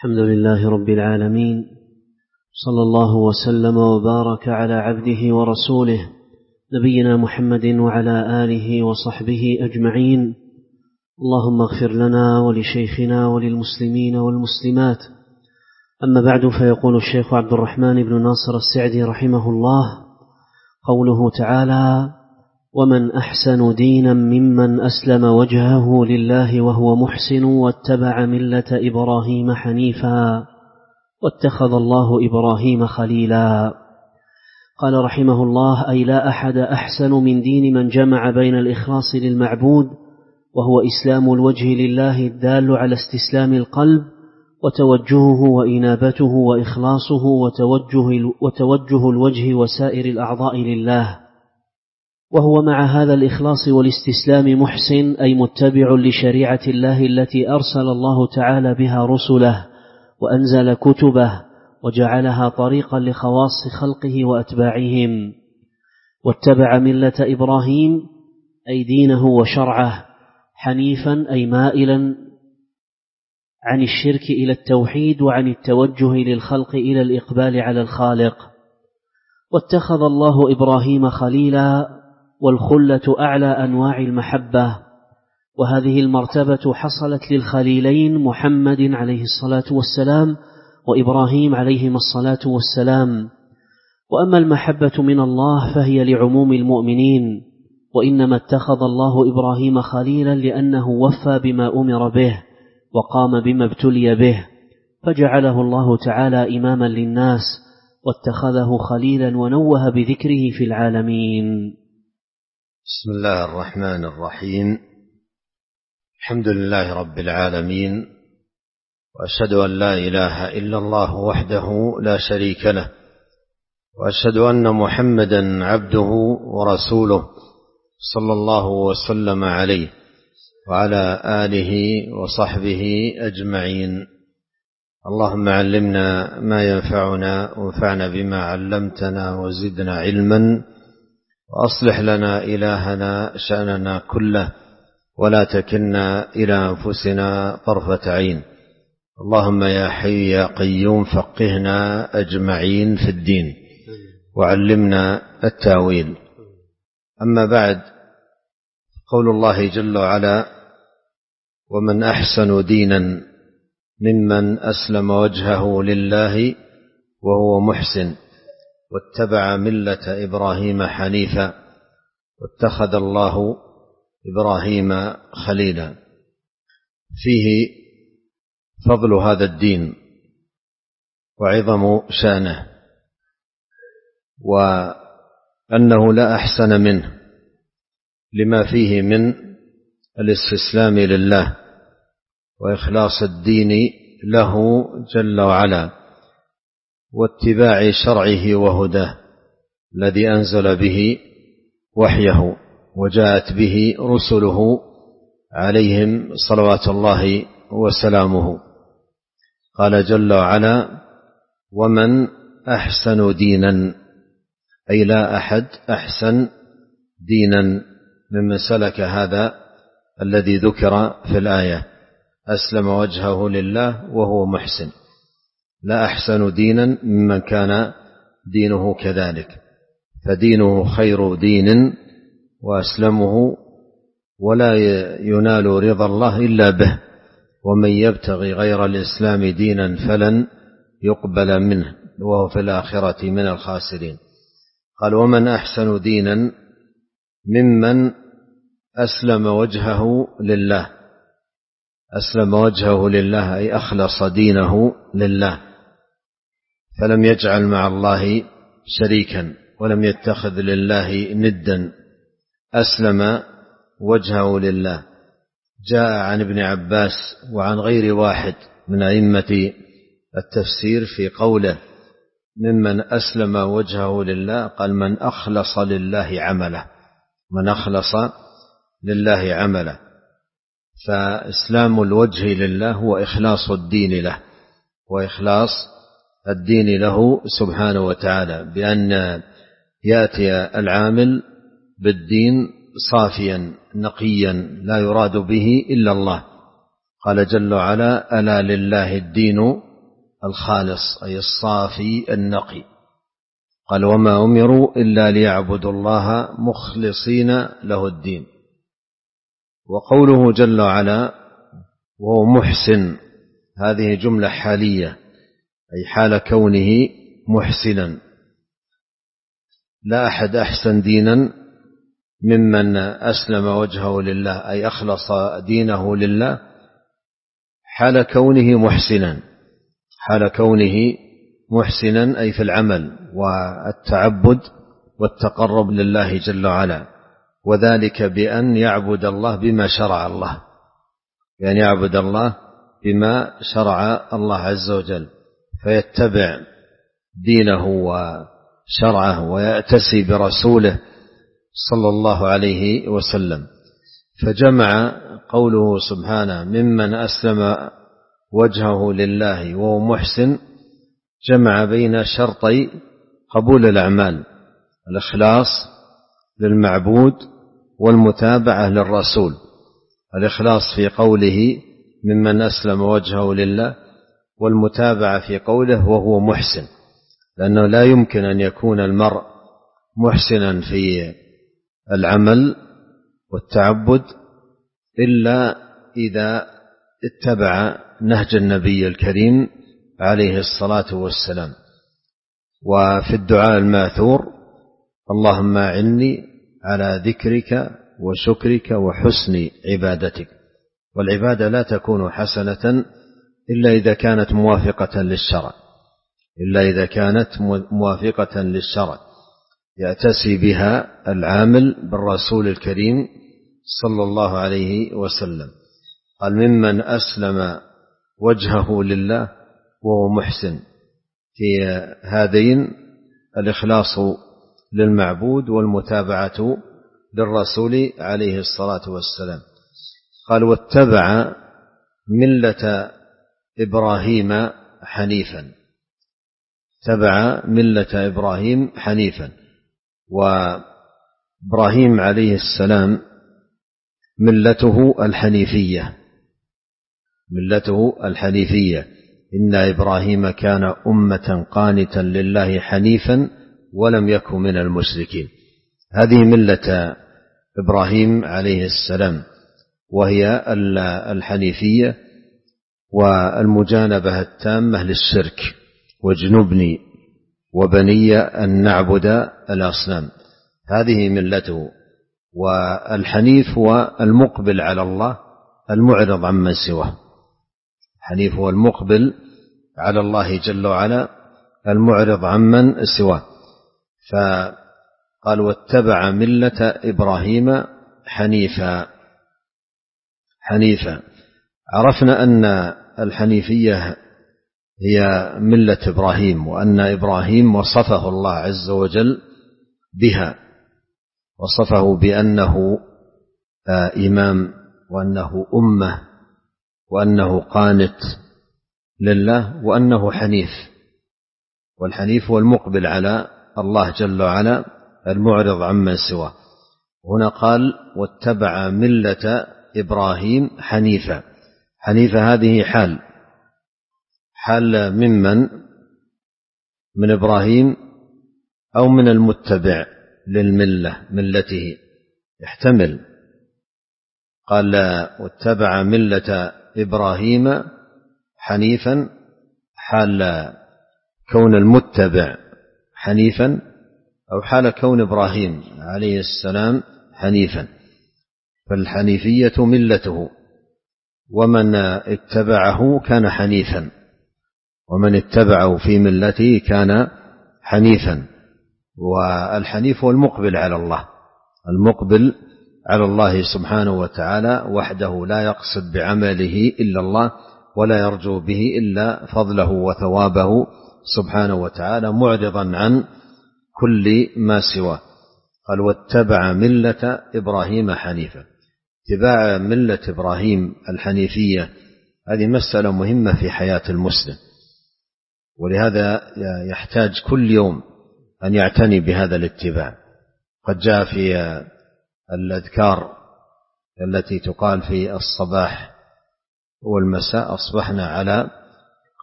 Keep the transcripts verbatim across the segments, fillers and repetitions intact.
الحمد لله رب العالمين، صلى الله وسلم وبارك على عبده ورسوله نبينا محمد وعلى آله وصحبه أجمعين. اللهم اغفر لنا ولشيخنا وللمسلمين والمسلمات. أما بعد، فيقول الشيخ عبد الرحمن بن ناصر السعدي رحمه الله: قوله تعالى: ومن أحسن دينا ممن أسلم وجهه لله وهو محسن واتبع ملة إبراهيم حنيفا واتخذ الله إبراهيم خليلا. قال رحمه الله: أي لا أحد أحسن من دين من جمع بين الإخلاص للمعبود وهو إسلام الوجه لله الدال على استسلام القلب وتوجهه وإنابته وإخلاصه وتوجه, وتوجه الوجه وسائر الأعضاء لله، وهو مع هذا الإخلاص والاستسلام محسن، أي متبع لشريعة الله التي أرسل الله تعالى بها رسله وأنزل كتبه وجعلها طريقا لخواص خلقه وأتباعهم. واتبع ملة إبراهيم أي دينه وشرعه، حنيفا أي مائلا عن الشرك إلى التوحيد وعن التوجه للخلق إلى الإقبال على الخالق. واتخذ الله إبراهيم خليلا، والخلة أعلى أنواع المحبة، وهذه المرتبة حصلت للخليلين محمد عليه الصلاة والسلام وإبراهيم عليهما الصلاة والسلام. وأما المحبة من الله فهي لعموم المؤمنين، وإنما اتخذ الله إبراهيم خليلا لأنه وفى بما أمر به وقام بما ابتلي به، فجعله الله تعالى إماما للناس واتخذه خليلا ونوه بذكره في العالمين. بسم الله الرحمن الرحيم. الحمد لله رب العالمين، وأشهد أن لا إله إلا الله وحده لا شريك له، وأشهد أن محمدا عبده ورسوله صلى الله وسلم عليه وعلى آله وصحبه أجمعين. اللهم علمنا ما ينفعنا وانفعنا بما علمتنا وزدنا علما، وأصلح لنا إلهنا شأننا كله، ولا تكلنا إلى أنفسنا طرفة عين. اللهم يا حي يا قيوم فقهنا أجمعين في الدين وعلمنا التاويل. أما بعد، قول الله جل وعلا: ومن أحسن دينا ممن أسلم وجهه لله وهو محسن واتبع ملة إبراهيم حنيفا واتخذ الله إبراهيم خليلا. فيه فضل هذا الدين وعظم شأنه، وأنه لا أحسن منه لما فيه من الاستسلام لله وإخلاص الدين له جل وعلا، واتباع شرعه وهداه الذي أنزل به وحيه وجاءت به رسله عليهم صلوات الله وسلامه. قال جل وعلا: ومن أحسن دينا، أي لا أحد أحسن دينا ممن سلك هذا الذي ذكر في الآية، أسلم وجهه لله وهو محسن. لا أحسن دينا ممن كان دينه كذلك، فدينه خير دين وأسلمه، ولا ينال رضا الله إلا به، ومن يبتغي غير الإسلام دينا فلن يقبل منه وهو في الآخرة من الخاسرين. قال: ومن أحسن دينا ممن أسلم وجهه لله. أسلم وجهه لله أي أخلص دينه لله، فلم يجعل مع الله شريكا ولم يتخذ لله ندا، أسلم وجهه لله. جاء عن ابن عباس وعن غير واحد من أئمة التفسير في قوله: ممن أسلم وجهه لله، قال: من أخلص لله عمله، من أخلص لله عمله. فإسلام الوجه لله هو إخلاص الدين له، وإخلاص الدين له سبحانه وتعالى، بأن يأتي العامل بالدين صافيا نقيا لا يراد به إلا الله. قال جل وعلا: ألا لله الدين الخالص أي الصافي النقي. قال وما أمروا إلا ليعبدوا الله مخلصين له الدين. وقوله جل وعلا وهو محسن هذه جملة حالية أي حال كونه محسنا. لا أحد أحسن دينا ممن أسلم وجهه لله أي أخلص دينه لله حال كونه محسنا. حال كونه محسنا أي في العمل والتعبد والتقرب لله جل وعلا، وذلك بأن يعبد الله بما شرع الله، بأن يعبد الله بما شرع الله عز وجل، فيتبع دينه وشرعه ويأتسي برسوله صلى الله عليه وسلم. فجمع قوله سبحانه ممن أسلم وجهه لله وهو محسن، جمع بين شرطي قبول الأعمال: الإخلاص للمعبود والمتابعة للرسول. الإخلاص في قوله ممن أسلم وجهه لله، والمتابعة في قوله وهو محسن، لأنه لا يمكن أن يكون المرء محسنا في العمل والتعبد إلا إذا اتبع نهج النبي الكريم عليه الصلاة والسلام. وفي الدعاء الماثور: اللهم أعني على ذكرك وشكرك وحسن عبادتك. والعبادة لا تكون حسنة إلا إذا كانت موافقة للشرع، إلا إذا كانت موافقة للشرع يأتسي بها العامل بالرسول الكريم صلى الله عليه وسلم. قال ممن أسلم وجهه لله وهو محسن، في هذين الإخلاص للمعبود والمتابعة للرسول عليه الصلاة والسلام. قال واتبع ملة إبراهيم حنيفا. تبع ملة إبراهيم حنيفا. وإبراهيم عليه السلام ملته الحنيفية، ملته الحنيفية. إن إبراهيم كان أمة قانتا لله حنيفا ولم يكن من المشركين. هذه ملة إبراهيم عليه السلام، وهي الحنيفية والمجانبة التامة للشرك: واجنبني وبني أن نعبد الأصنام. هذه ملته. والحنيف هو المقبل على الله المعرض عمن سواه. الحنيف هو المقبل على الله جل وعلا المعرض عمن سواه. فقال واتبع ملة إبراهيم حنيفا. حنيفا عرفنا أن الحنيفية هي ملة إبراهيم، وأن إبراهيم وصفه الله عز وجل بها، وصفه بأنه إمام وأنه أمة وأنه قانت لله وأنه حنيف. والحنيف هو المقبل على الله جل وعلا المعرض عمن سواه. هنا قال واتبع ملة إبراهيم حنيفا. حنيفا هذه حال حال ممن من إبراهيم أو من المتبع للملة ملته، يحتمل. قال واتبع ملة إبراهيم حنيفا حال كون المتبع حنيفا، أو حال كون إبراهيم عليه السلام حنيفا. فالحنيفية ملته، ومن اتبعه كان حنيفا، ومن اتبعه في ملته كان حنيفا. والحنيف هو المقبل على الله، المقبل على الله سبحانه وتعالى وحده، لا يقصد بعمله إلا الله ولا يرجو به إلا فضله وثوابه سبحانه وتعالى، معرضا عن كل ما سواه. قال واتبع ملة إبراهيم حنيفا. اتباع ملة إبراهيم الحنيفية هذه مسألة مهمة في حياة المسلم، ولهذا يحتاج كل يوم أن يعتني بهذا الاتباع. قد جاء في الأذكار التي تقال في الصباح والمساء: أصبحنا على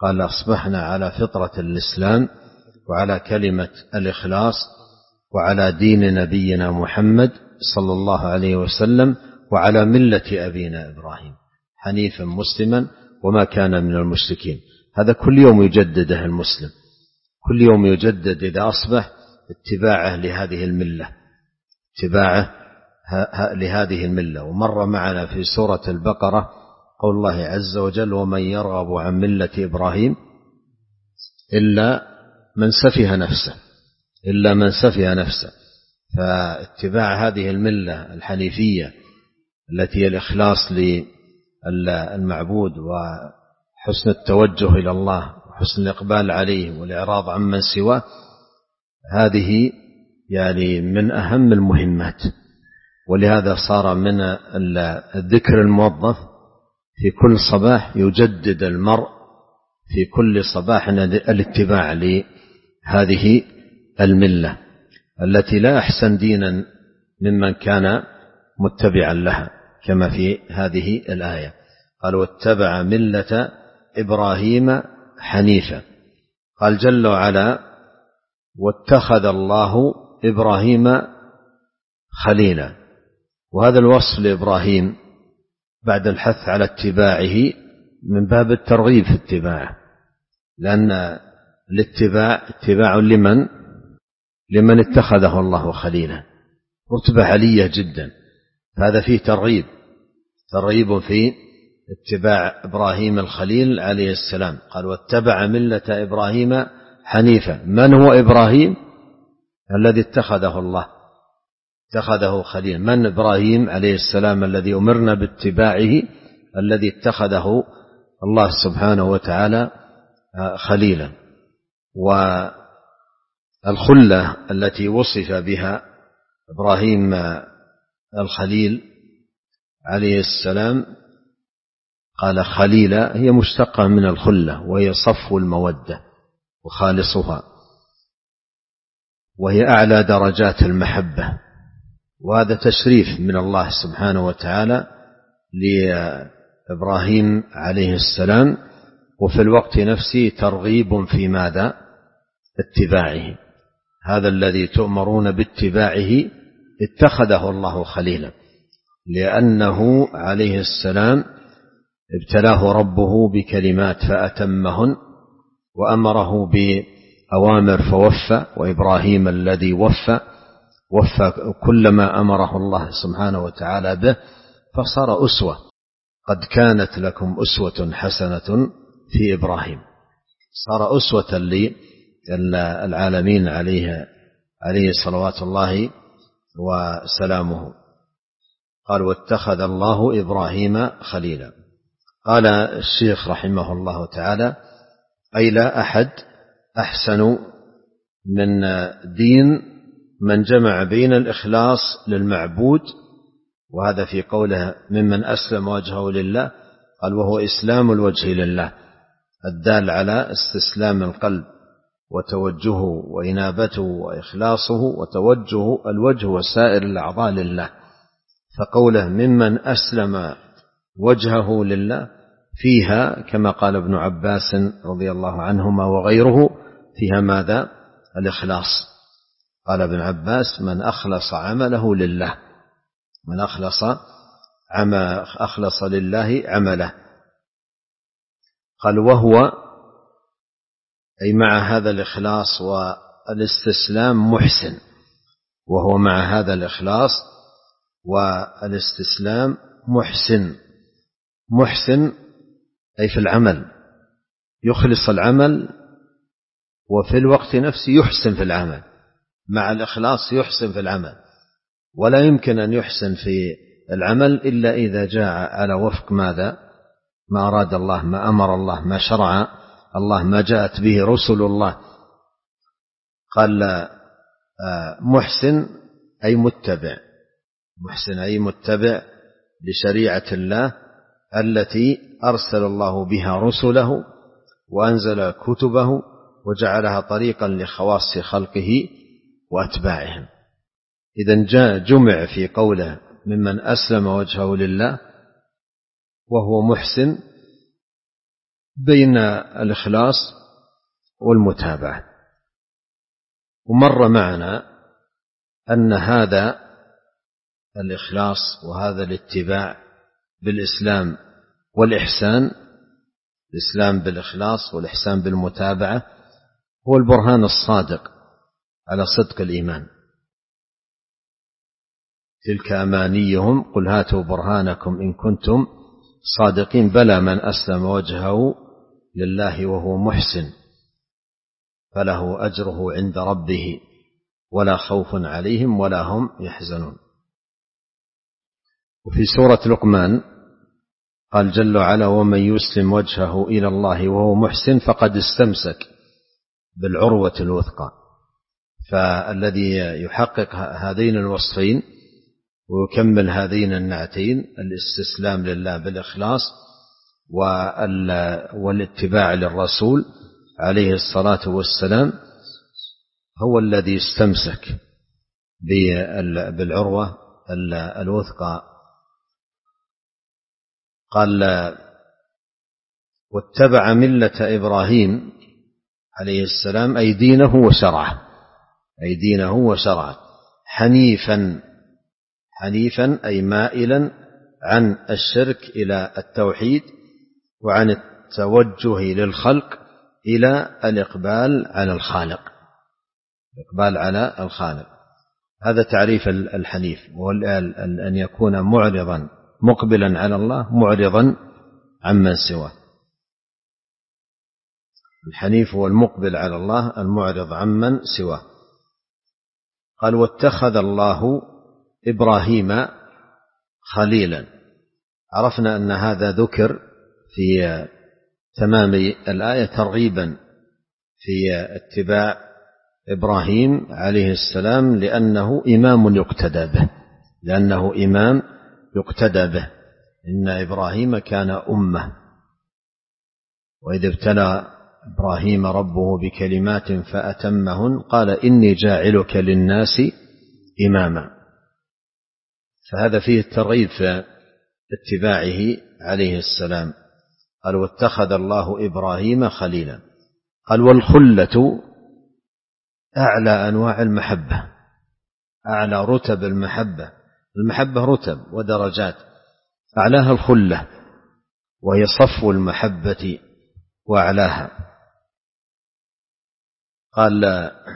قال أصبحنا على فطرة الإسلام وعلى كلمة الإخلاص وعلى دين نبينا محمد صلى الله عليه وسلم وعلى ملة أبينا إبراهيم حنيفا مسلما وما كان من المشركين. هذا كل يوم يجدده المسلم، كل يوم يجدد إذا أصبح اتباعه لهذه الملة، اتباعه لهذه الملة. ومر معنا في سورة البقرة قول الله عز وجل: ومن يرغب عن ملة إبراهيم إلا من سفه نفسه، إلا من سفه نفسه. فاتباع هذه الملة الحنيفية التي هي الإخلاص للمعبود وحسن التوجه إلى الله وحسن الإقبال عليه والإعراض عمن سواه، هذه يعني من أهم المهمات. ولهذا صار من الذكر الموظف في كل صباح يجدد المرء في كل صباح الاتباع لهذه الملة التي لا أحسن دينا ممن كان متبعا لها، كما في هذه الآية قال: واتبع ملة إبراهيم حنيفا. قال جل وعلا: واتخذ الله إبراهيم خليلا. وهذا الوصف لإبراهيم بعد الحث على اتباعه من باب الترغيب في اتباعه، لأن الاتباع اتباع لمن لمن اتخذه الله خليلا، رتبة عالية جدا. هذا فيه ترغيب ترغيب في اتباع إبراهيم الخليل عليه السلام. قال: واتبع ملة إبراهيم حنيفا. من هو إبراهيم؟ الذي اتخذه الله، اتخذه خليلا. من إبراهيم عليه السلام الذي أمرنا باتباعه؟ الذي اتخذه الله سبحانه وتعالى خليلا. والخلة التي وصف بها إبراهيم الخليل عليه السلام قال خليلا هي مشتقة من الخلة، وهي صفو المودة وخالصها، وهي أعلى درجات المحبة. وهذا تشريف من الله سبحانه وتعالى لإبراهيم عليه السلام، وفي الوقت نفسه ترغيب في ماذا؟ اتباعه. هذا الذي تؤمرون باتباعه اتخذه الله خليلا، لأنه عليه السلام ابتلاه ربه بكلمات فأتمهن، وأمره بأوامر فوفى. وإبراهيم الذي وفى وفى كل ما أمره الله سبحانه وتعالى به، فصار أسوة. قد كانت لكم أسوة حسنة في إبراهيم، صار أسوة للعالمين عليه عليه صلوات الله وسلامه. قال: واتخذ الله إبراهيم خليلا. قال الشيخ رحمه الله تعالى: أي لا أحد أحسن من دين من جمع بين الإخلاص للمعبود، وهذا في قوله ممن أسلم وجهه لله، قال: وهو إسلام الوجه لله، الدال على استسلام القلب وتوجهه وإنابته وإخلاصه وتوجه الوجه وسائر الأعضاء لله. فقوله ممن أسلم وجهه لله فيها كما قال ابن عباس رضي الله عنهما وغيره فيها ماذا؟ الإخلاص. قال ابن عباس: من أخلص عمله لله، من أخلص عم أخلص لله عمله. قال: وهو أي مع هذا الإخلاص والاستسلام محسن، وهو مع هذا الإخلاص والاستسلام محسن. محسن أي في العمل، يخلص العمل وفي الوقت نفسه يحسن في العمل. مع الإخلاص يحسن في العمل، ولا يمكن أن يحسن في العمل إلا إذا جاء على وفق ماذا؟ ما أراد الله، ما أمر الله، ما شرع الله، ما جاءت به رسل الله. قال محسن أي متبع، محسن أي متبع لشريعة الله التي أرسل الله بها رسله وأنزل كتبه وجعلها طريقا لخواص خلقه وأتباعهم. إذن جاء جمع في قوله ممن أسلم وجهه لله وهو محسن بين الإخلاص والمتابعة. ومر معنا أن هذا الإخلاص وهذا الاتباع بالإسلام والإحسان، الإسلام بالإخلاص والإحسان بالمتابعة، هو البرهان الصادق على صدق الإيمان. تلك أمانيهم قل هاتوا برهانكم إن كنتم صادقين بلى من أسلم وجهه لله وهو محسن فله أجره عند ربه ولا خوف عليهم ولا هم يحزنون. وفي سورة لقمان قال جل وعلا ومن يسلم وجهه إلى الله وهو محسن فقد استمسك بالعروة الوثقى. فالذي يحقق هذين الوصفين ويكمل هذين النعتين الاستسلام لله بالإخلاص والاتباع للرسول عليه الصلاة والسلام هو الذي استمسك بالعروة الوثقى. قال واتبع ملة إبراهيم عليه السلام أي دينه وشرعه، أي دينه وشرعه حنيفا، حنيفا أي مائلا عن الشرك إلى التوحيد وعن التوجه للخلق إلى الإقبال على الخالق، الإقبال على الخالق. هذا تعريف الحنيف، وهو أن يكون معرضا مقبلا على الله معرضا عمن سواه. الحنيف هو المقبل على الله المعرض عمن سواه. قال واتخذ الله إبراهيم خليلا. عرفنا أن هذا ذكر في تمام الآية ترغيبا في اتباع إبراهيم عليه السلام لأنه إمام يقتدى به، لأنه إمام يقتدى به. إن إبراهيم كان أمة، وإذ ابتلى إبراهيم ربه بكلمات فأتمهن قال إني جاعلك للناس إماما. فهذا فيه الترغيب في اتباعه عليه السلام. قال واتخذ الله إبراهيم خليلا. قال والخلة أعلى أنواع المحبة، أعلى رتب المحبة. المحبة رتب ودرجات، أعلاها الخلة وهي صفو المحبة وأعلاها. قال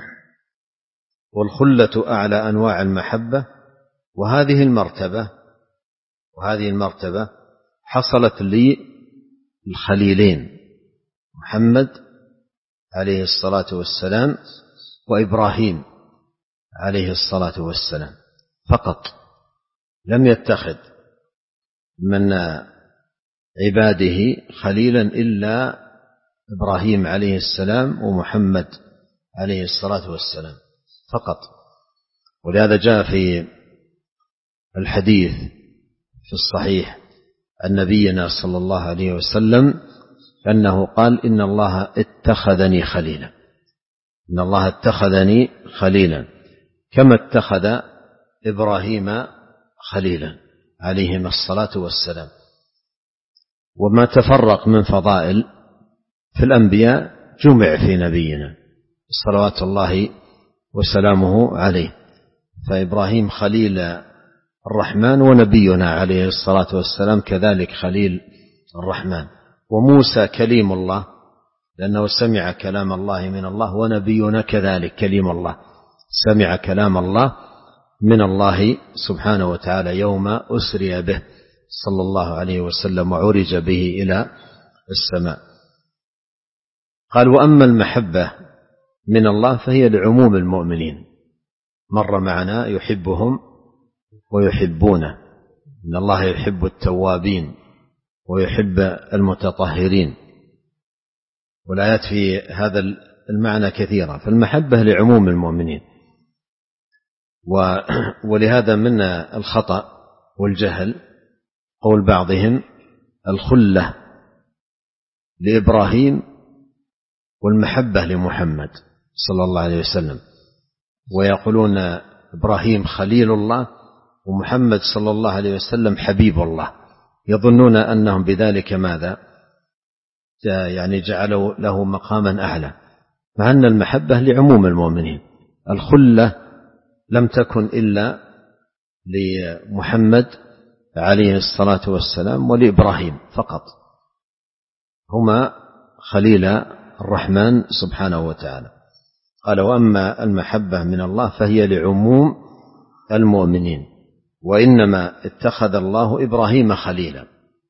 والخلة أعلى أنواع المحبة. وهذه المرتبة وهذه المرتبة حصلت لي الخليلين محمد عليه الصلاة والسلام وإبراهيم عليه الصلاة والسلام فقط. لم يتخذ من عباده خليلا إلا إبراهيم عليه السلام ومحمد عليه الصلاة والسلام فقط. ولهذا جاء في الحديث في الصحيح عن نبينا صلى الله عليه وسلم أنه قال إن الله اتخذني خليلا، إن الله اتخذني خليلا كما اتخذ إبراهيم خليلا عليهما الصلاة والسلام. وما تفرق من فضائل في الأنبياء جمع في نبينا صلوات الله وسلامه عليه. فإبراهيم خليل الرحمن ونبينا عليه الصلاة والسلام كذلك خليل الرحمن. وموسى كليم الله لأنه سمع كلام الله من الله، ونبينا كذلك كليم الله سمع كلام الله من الله سبحانه وتعالى يوم أسري به صلى الله عليه وسلم وعرج به إلى السماء. قال وأما المحبة من الله فهي لعموم المؤمنين، مر معنا يحبهم ويحبونه، إن الله يحب التوابين ويحب المتطهرين. والآيات في هذا المعنى كثيرة. فالمحبة لعموم المؤمنين. ولهذا من الخطأ والجهل قول بعضهم الخلة لإبراهيم والمحبة لمحمد صلى الله عليه وسلم، ويقولون إبراهيم خليل الله ومحمد صلى الله عليه وسلم حبيب الله، يظنون أنهم بذلك ماذا يعني جعلوا له مقاما أعلى، مع أن المحبة لعموم المؤمنين. الخلة لم تكن إلا لمحمد عليه الصلاة والسلام ولإبراهيم فقط، هما خليل الرحمن سبحانه وتعالى. قال: وأما المحبة من الله فهي لعموم المؤمنين، وإنما اتخذ الله إبراهيم خليلا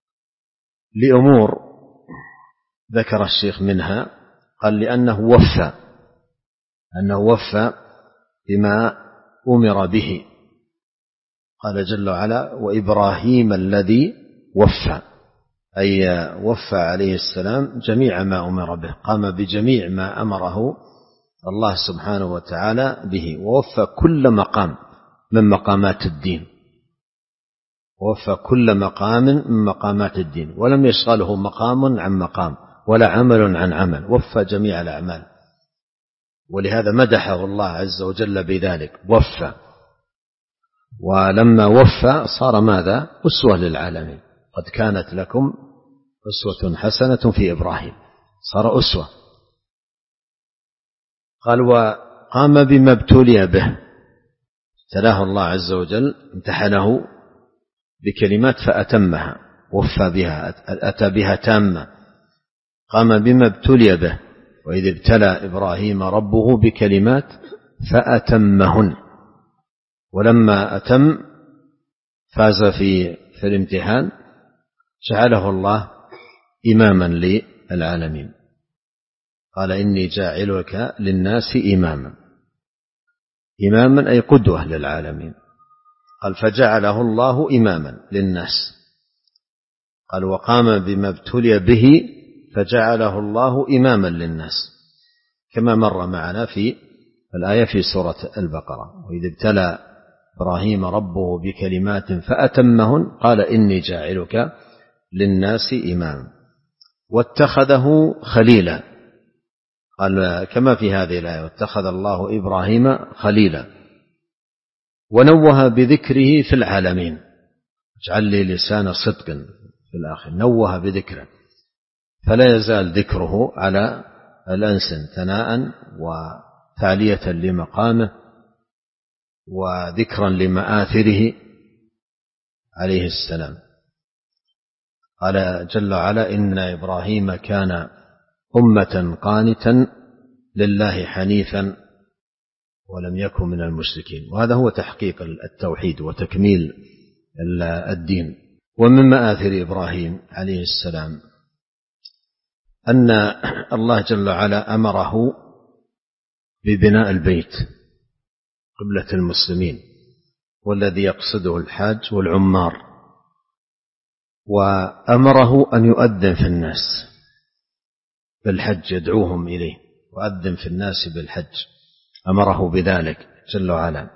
لأمور ذكر الشيخ منها. قال: لأنه وفى أنه وفى بما أمر به. قال جل وعلا: وإبراهيم الذي وفى، أي وفى عليه السلام جميع ما أمر به، قام بجميع ما أمره الله سبحانه وتعالى به، ووفى كل مقام من مقامات الدين، ووفى كل مقام من مقامات الدين، ولم يشغله مقام عن مقام ولا عمل عن عمل، وفى جميع الأعمال. ولهذا مدحه الله عز وجل بذلك، وفى. ولما وفى صار ماذا؟ أسوة للعالمين. قد كانت لكم أسوة حسنة في إبراهيم، صار أسوة. قال: وقام بما ابتلي به، ابتلاه الله عز وجل، امتحنه بكلمات فأتمها، وفى بها، أتى بها تامة. قام بما ابتلي به، وإذ ابتلى إبراهيم ربه بكلمات فأتمهن. ولما أتم فاز في في الامتحان، جعله الله إماما للعالمين. قال: إني جاعلك للناس إماما، إماما أي قدوة للعالمين. قال: فجعله الله إماما للناس. قال: وقام بما ابتلي به فجعله الله إماما للناس، كما مر معنا في الآية في سورة البقرة: وإذ ابتلى إبراهيم ربه بكلمات فأتمهن قال إني جاعلك للناس إماما. واتخذه خليلا، قال كما في هذه الآية: واتخذ الله إبراهيم خليلا. ونوه بذكره في العالمين، اجعل لي لسان صدق في الآخر، نوه بذكره، فلا يزال ذكره على الألسن ثناء وتعلية لمقامه وذكرا لمآثره عليه السلام. قال جل وعلا: إن إبراهيم كان أمة قانتا لله حنيفا ولم يكن من المشركين. وهذا هو تحقيق التوحيد وتكميل الدين. ومن مآثر إبراهيم عليه السلام أن الله جل وعلا أمره ببناء البيت قبلة المسلمين، والذي يقصده الحاج والعمار، وأمره أن يؤذن في الناس بالحج، يدعوهم إليه، وأذن في الناس بالحج، أمره بذلك جل وعلا.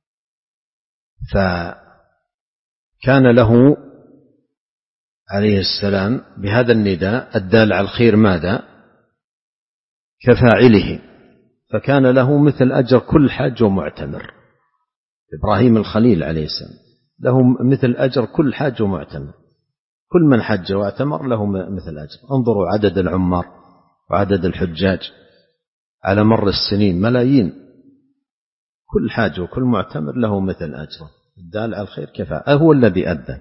فكان له عليه السلام بهذا النداء الدال على الخير ماذا؟ كفاعله، فكان له مثل أجر كل حاج ومعتمر. إبراهيم الخليل عليه السلام له مثل أجر كل حاج ومعتمر، كل من حج واعتمر له مثل أجر. انظروا عدد العمار وعدد الحجاج على مر السنين، ملايين، كل حاج وكل معتمر له مثل أجره، الدال على الخير كفاءة، هو الذي أذن.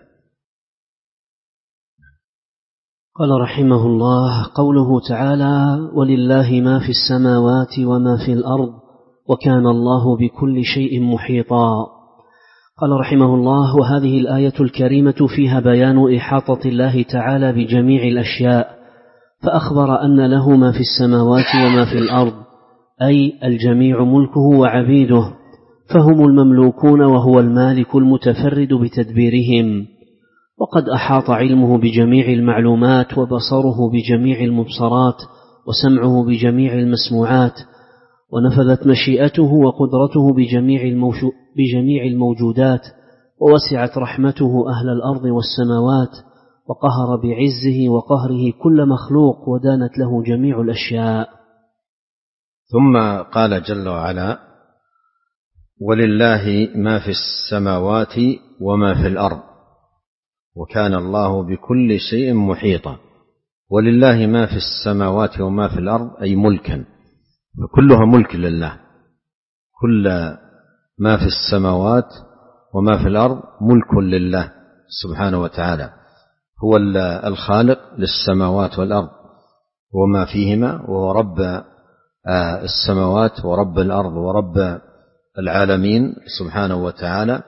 قال رحمه الله: قوله تعالى: ولله ما في السماوات وما في الأرض وكان الله بكل شيء محيطا. قال رحمه الله: وهذه الآية الكريمة فيها بيان إحاطة الله تعالى بجميع الأشياء، فأخبر أن له ما في السماوات وما في الأرض، أي الجميع ملكه وعبيده، فهم المملوكون وهو المالك المتفرد بتدبيرهم. وقد أحاط علمه بجميع المعلومات، وبصره بجميع المبصرات، وسمعه بجميع المسموعات، ونفذت مشيئته وقدرته بجميع, بجميع الموجودات، ووسعت رحمته أهل الأرض والسماوات، وقهر بعزه وقهره كل مخلوق، ودانت له جميع الأشياء. ثم قال جل وعلا: ولله ما في السماوات وما في الأرض وكان الله بكل شيء محيطا. ولله ما في السماوات وما في الأرض، أي ملكا، فكلها ملك لله. كل ما في السماوات وما في الأرض ملك لله سبحانه وتعالى، هو الخالق للسماوات والأرض وما فيهما، وهو رب السماوات ورب الأرض ورب العالمين سبحانه وتعالى.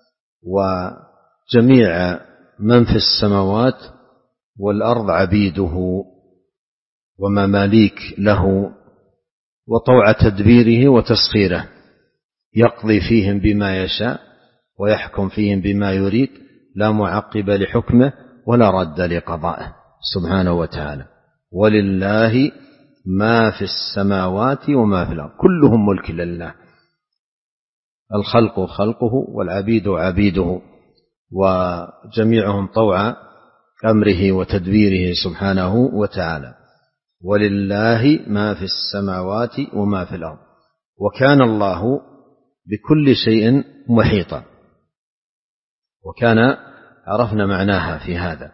وجميع من في السماوات والأرض عبيده ومماليك له، وطوع تدبيره وتسخيره، يقضي فيهم بما يشاء ويحكم فيهم بما يريد، لا معقب لحكمه ولا رد لقضائه سبحانه وتعالى. ولله ما في السماوات وما في الأرض، كلهم ملك لله، الخلق خلقه والعبيد عبيده، وجميعهم طوع أمره وتدبيره سبحانه وتعالى. ولله ما في السماوات وما في الأرض، وكان الله بكل شيء محيطا. وكان عرفنا معناها في هذا،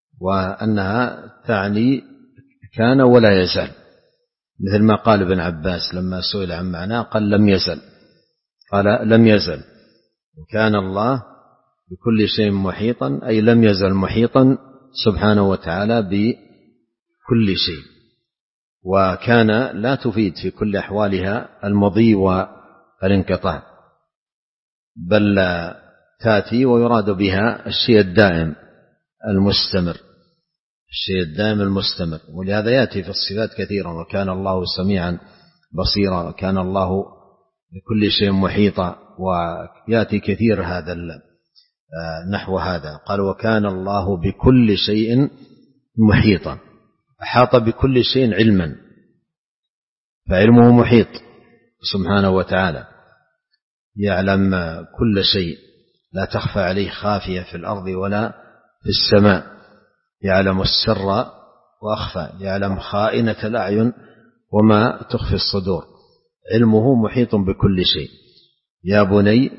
وأنها تعني كان ولا يزال، مثل ما قال ابن عباس لما سئل عن معناه قال لم يزل، قال لم يزل. وكان الله بكل شيء محيطا، أي لم يزل محيطا سبحانه وتعالى بكل شيء. وكان لا تفيد في كل أحوالها المضي والانقطاع، بل تأتي ويراد بها الشيء الدائم المستمر، الشيء الدائم المستمر. ولهذا يأتي في الصفات كثيرا، وكان الله سميعا بصيرا، وكان الله بكل شيء محيطا، ويأتي كثير هذا نحو هذا. قال وكان الله بكل شيء محيطا، أحاط بكل شيء علما، فعلمه محيط سبحانه وتعالى، يعلم كل شيء، لا تخفى عليه خافية في الأرض ولا في السماء، يعلم السر وأخفى، يعلم خائنة الأعين وما تخفي الصدور، علمه محيط بكل شيء. يا بني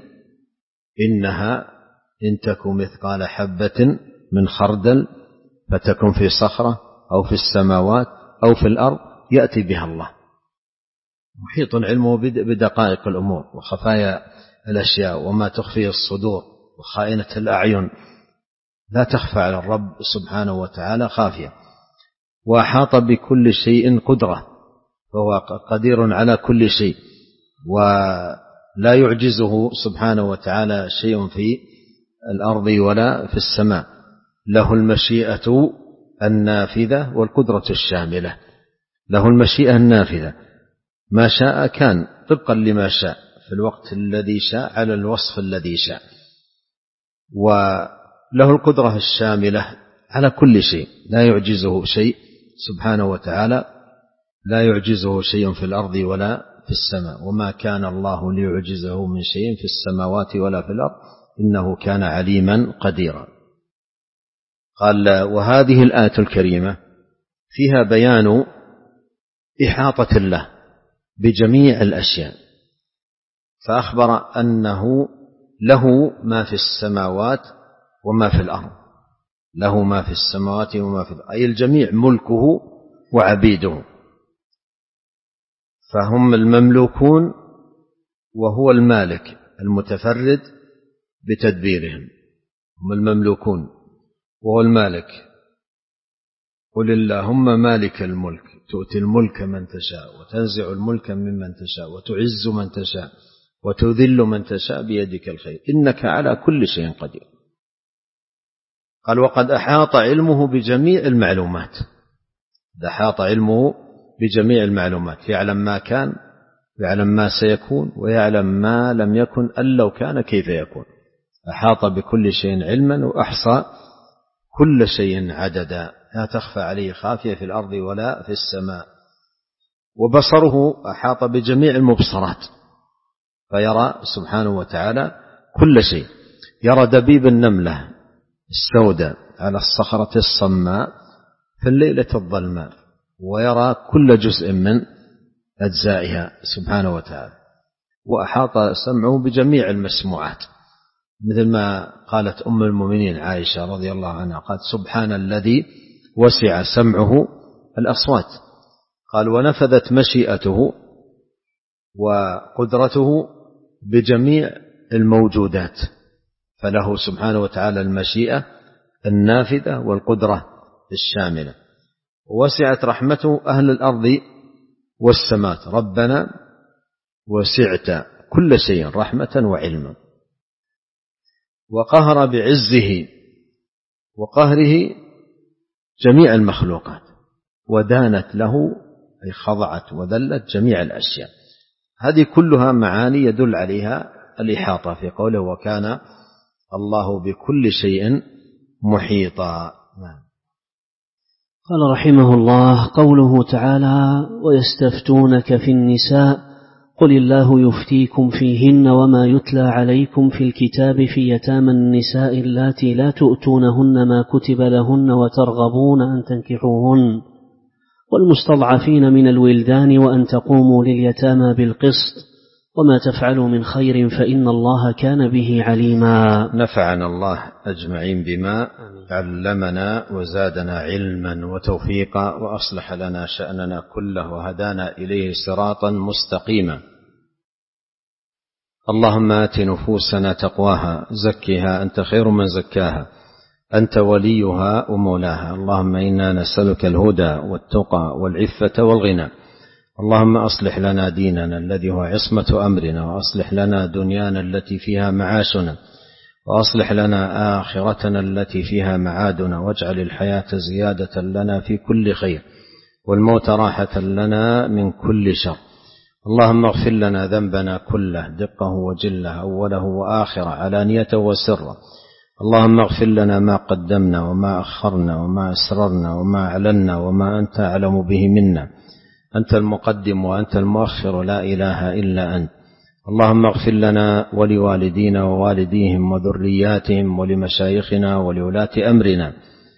إنها إن تك مثقال حبة من خردل فتكن في صخرة أو في السماوات أو في الأرض يأتي بها الله. محيط علمه بدقائق الأمور وخفايا الأشياء وما تخفي الصدور وخائنة الأعين، لا تخفى على الرب سبحانه وتعالى خافية. وأحاط بكل شيء قدرة، فهو قدير على كل شيء، ولا يعجزه سبحانه وتعالى شيء في الأرض ولا في السماء. له المشيئة النافذة والقدرة الشاملة. له المشيئة النافذة، ما شاء كان طبقا لما شاء في الوقت الذي شاء على الوصف الذي شاء. وله القدرة الشاملة على كل شيء، لا يعجزه شيء سبحانه وتعالى، لا يعجزه شيء في الأرض ولا في السماء. وما كان الله ليعجزه من شيء في السماوات ولا في الأرض إنه كان عليما قديرا. قال وهذه الآية الكريمة فيها بيان إحاطة الله بجميع الأشياء، فأخبر أنه له ما في السماوات وما في الأرض، له ما في السماوات وما في الأرض، أي الجميع ملكه وعبيده، فهم المملوكون وهو المالك المتفرد بتدبيرهم. هم المملوكون وهو المالك. قل اللهم مالك الملك تؤتي الملك من تشاء وتنزع الملك ممن تشاء وتعز من تشاء وتذل من تشاء بيدك الخير إنك على كل شيء قدير. قال وقد أحاط علمه بجميع المعلومات، أحاط علمه بجميع المعلومات، يعلم ما كان ويعلم ما سيكون ويعلم ما لم يكن أن لو كان كيف يكون. أحاط بكل شيء علما وأحصى كل شيء عددا، لا تخفى عليه خافية في الأرض ولا في السماء. وبصره أحاط بجميع المبصرات، فيرى سبحانه وتعالى كل شيء، يرى دبيب النملة السوداء على الصخرة الصماء في الليلة الظلماء، ويرى كل جزء من أجزائها سبحانه وتعالى. وأحاط سمعه بجميع المسموعات، مثل ما قالت أم المؤمنين عائشة رضي الله عنها، قالت سبحان الذي وسع سمعه الأصوات. قال ونفذت مشيئته وقدرته بجميع الموجودات، فله سبحانه وتعالى المشيئة النافذة والقدرة الشاملة. وسعت رحمته أهل الأرض والسماوات. ربنا وسعت كل شيء رحمة وعلما. وقهر بعزه وقهره جميع المخلوقات، ودانت له أي خضعت وذلت جميع الأشياء. هذه كلها معاني يدل عليها الإحاطة في قوله وكان الله بكل شيء محيطا. قال رحمه الله: قوله تعالى: ويستفتونك في النساء قل الله يفتيكم فيهن وما يتلى عليكم في الكتاب في يتامى النساء اللاتي لا تؤتونهن ما كتب لهن وترغبون أن تنكحوهن والمستضعفين من الولدان وأن تقوموا لليتامى بالقسط وما تفعلوا من خير فإن الله كان به عليما. نفعنا الله أجمعين بما علمنا وزادنا علما وتوفيقا وأصلح لنا شأننا كله وهدانا إليه صراطا مستقيما. اللهم آت نفوسنا تقواها زكها أنت خير من زكاها أنت وليها ومولاها. اللهم إنا نسألك الهدى والتقى والعفة والغنى. اللهم أصلح لنا ديننا الذي هو عصمة أمرنا، وأصلح لنا دنيانا التي فيها معاشنا، وأصلح لنا آخرتنا التي فيها معادنا، واجعل الحياة زيادة لنا في كل خير والموت راحة لنا من كل شر. اللهم اغفر لنا ذنبنا كله دقه وجله أوله وآخره علانيته وسره. اللهم اغفر لنا ما قدمنا وما أخرنا وما أسررنا وما أعلنا وما أنت أعلم به منا. أنت المقدم وأنت المؤخر لا إله إلا أنت. اللهم اغفر لنا ولوالدينا ووالديهم وذرياتهم ولمشايخنا ولولاة أمرنا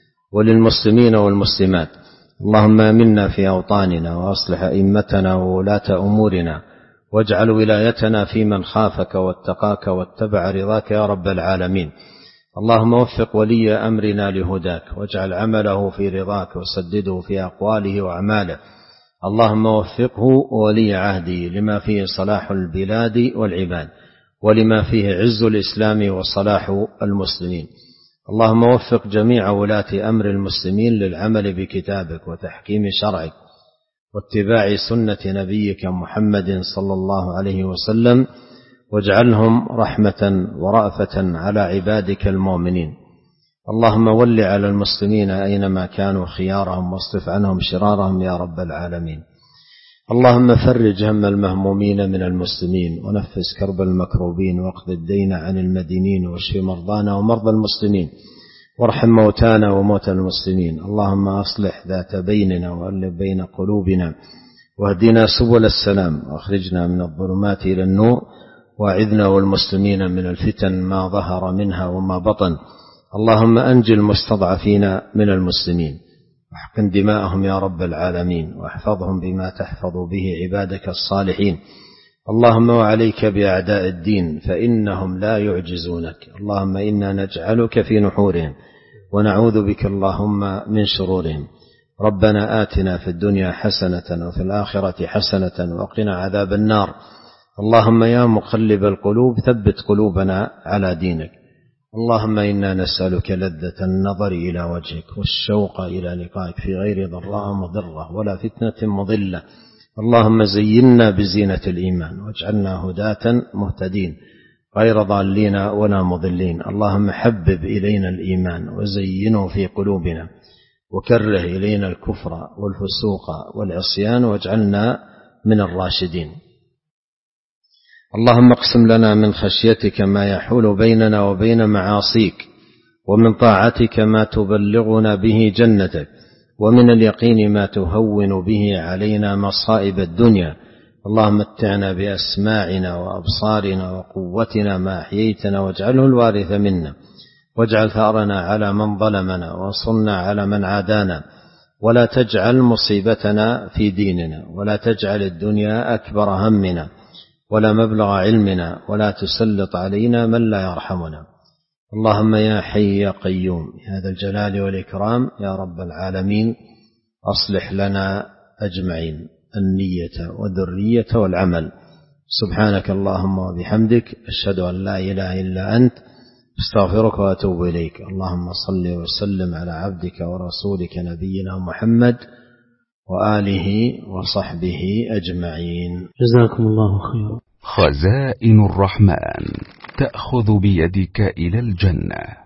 وللمسلمين والمسلمات. اللهم آمنا في أوطاننا وأصلح أئمتنا وولاة أمورنا، واجعل ولايتنا في من خافك واتقاك واتبع رضاك يا رب العالمين. اللهم وفق ولي أمرنا لهداك، واجعل عمله في رضاك وسدده في أقواله وأعماله. اللهم وفقه ولي عهده لما فيه صلاح البلاد والعباد، ولما فيه عز الإسلام وصلاح المسلمين. اللهم وفق جميع ولاة أمر المسلمين للعمل بكتابك وتحكيم شرعك واتباع سنة نبيك محمد صلى الله عليه وسلم، واجعلهم رحمة ورأفة على عبادك المؤمنين. اللهم ول على المسلمين أينما كانوا خيارهم واصرف عنهم شرارهم يا رب العالمين. اللهم فرج هم المهمومين من المسلمين، ونفس كرب المكروبين، واقض الدين عن المدينين، واشف مرضانا ومرضى المسلمين، وارحم موتانا وموتى المسلمين. اللهم أصلح ذات بيننا وألف بين قلوبنا، واهدنا سبل السلام، واخرجنا من الظلمات إلى النور، واعذنا والمسلمين من الفتن ما ظهر منها وما بطن. اللهم أنجِ المستضعفين من المسلمين، واحقن دماءهم يا رب العالمين، واحفظهم بما تحفظ به عبادك الصالحين. اللهم وعليك بأعداء الدين فإنهم لا يعجزونك. اللهم إنا نجعلك في نحورهم ونعوذ بك اللهم من شرورهم. ربنا آتنا في الدنيا حسنة وفي الآخرة حسنة وقنا عذاب النار. اللهم يا مقلب القلوب ثبت قلوبنا على دينك. اللهم إنا نسألك لذة النظر إلى وجهك والشوق إلى لقائك في غير ضراء مضرة ولا فتنة مضلة. اللهم زينا بزينة الإيمان، واجعلنا هداة مهتدين غير ضالين ولا مضلين. اللهم حبب إلينا الإيمان وزينه في قلوبنا، وكره إلينا الكفر والفسوق والعصيان، واجعلنا من الراشدين. اللهم اقسم لنا من خشيتك ما يحول بيننا وبين معاصيك، ومن طاعتك ما تبلغنا به جنتك، ومن اليقين ما تهون به علينا مصائب الدنيا. اللهم متعنا بأسماعنا وأبصارنا وقوتنا ما أحييتنا، واجعله الوارث منا، واجعل ثأرنا على من ظلمنا، وانصرنا على من عادانا، ولا تجعل مصيبتنا في ديننا، ولا تجعل الدنيا أكبر همنا ولا مبلغ علمنا، ولا تسلط علينا من لا يرحمنا. اللهم يا حي يا قيوم يا ذا الجلال والإكرام يا رب العالمين أصلح لنا أجمعين النية والذرية والعمل. سبحانك اللهم وبحمدك أشهد أن لا إله إلا أنت استغفرك وأتوب إليك. اللهم صل وسلم على عبدك ورسولك نبينا محمد وآله وصحبه أجمعين. جزاكم الله خيرا. خزائن الرحمن تأخذ بيدك إلى الجنة.